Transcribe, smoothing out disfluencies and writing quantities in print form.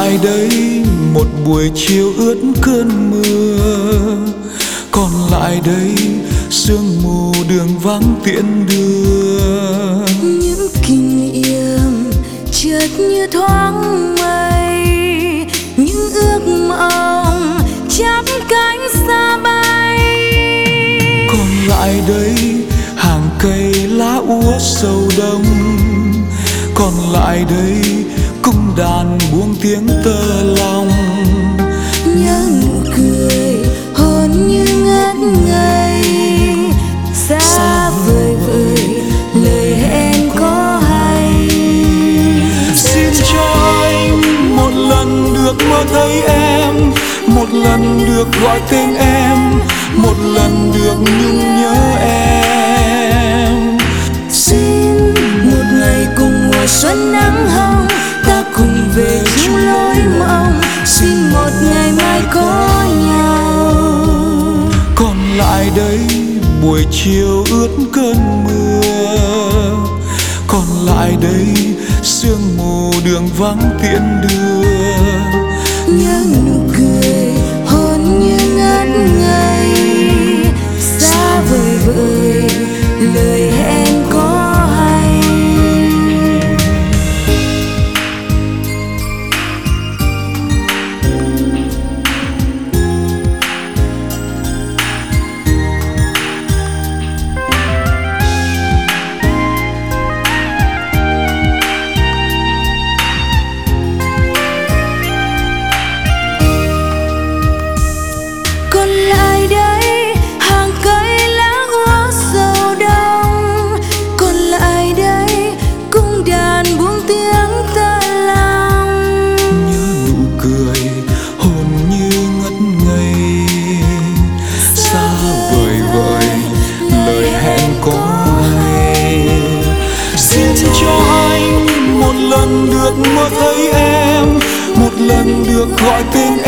lại đây một buổi chiều ướt cơn mưa, còn lại đây sương mù đường vắng tiễn đưa. Những kỷ niệm chợt như thoáng mây, những ước mộng chắp cánh xa bay. Còn lại đây hàng cây lá úa sầu đông, còn lại đây cung đàn buông tiếng tơ lòng. Nhớ nụ cười hồn như ngất ngây, xa vời vợi lời hẹn có hay. Xin cho anh một lần được mơ thấy em, một lần được gọi tên em, một lần được nhung nhớ em. Xin một ngày cùng mùa xuân nắng hồng, ta cùng về chung lối mộng. Xin một ngày mai có nhau. Còn lại đây buổi chiều ướt cơn mưa, còn lại đây sương mù đường vắng tiễn đưa. Nhớ nụ cười hồn như ngất ngây, xa vời vợi lời hẹn có hay. Còn lại đây hàng cây lá úa sầu đông, còn lại đây cung đàn buông tiếng tơ lòng. Nhớ nụ cười hồn như ngất ngây, xa vời vợi lời hẹn có hay. Xin cho anh một lần được mơ thấy em, một lần được gọi tên